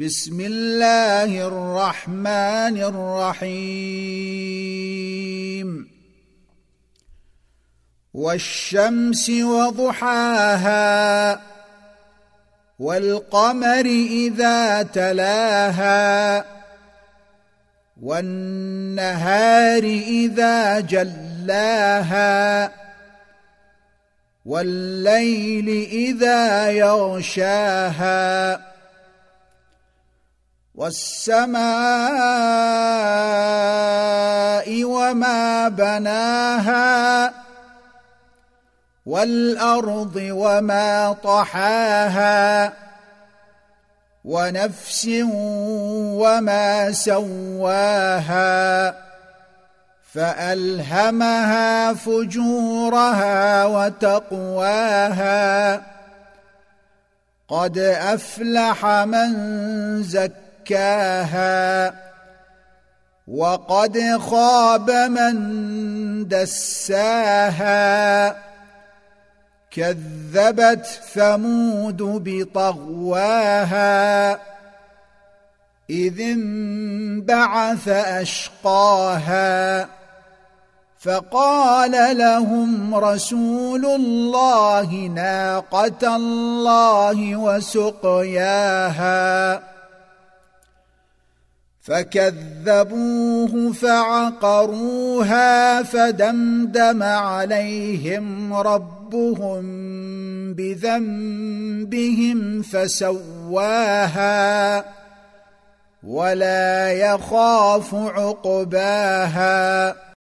بسم الله الرحمن الرحيم والشمس وضحاها والقمر إذا تلاها والنهار إذا جلاها والليل إذا يغشاها والسماء وما بناها والأرض وما طحاها ونفس وما سواها فألهمها فجورها وتقواها قد أفلح من زكاها وقد خاب من دساها كذبت ثمود بطغواها إذ انبعث أشقاها فقال لهم رسول الله ناقة الله وسقياها فكذبوه فعقروها فدمدم عليهم ربهم بذنبهم فسواها ولا يخاف عقباها.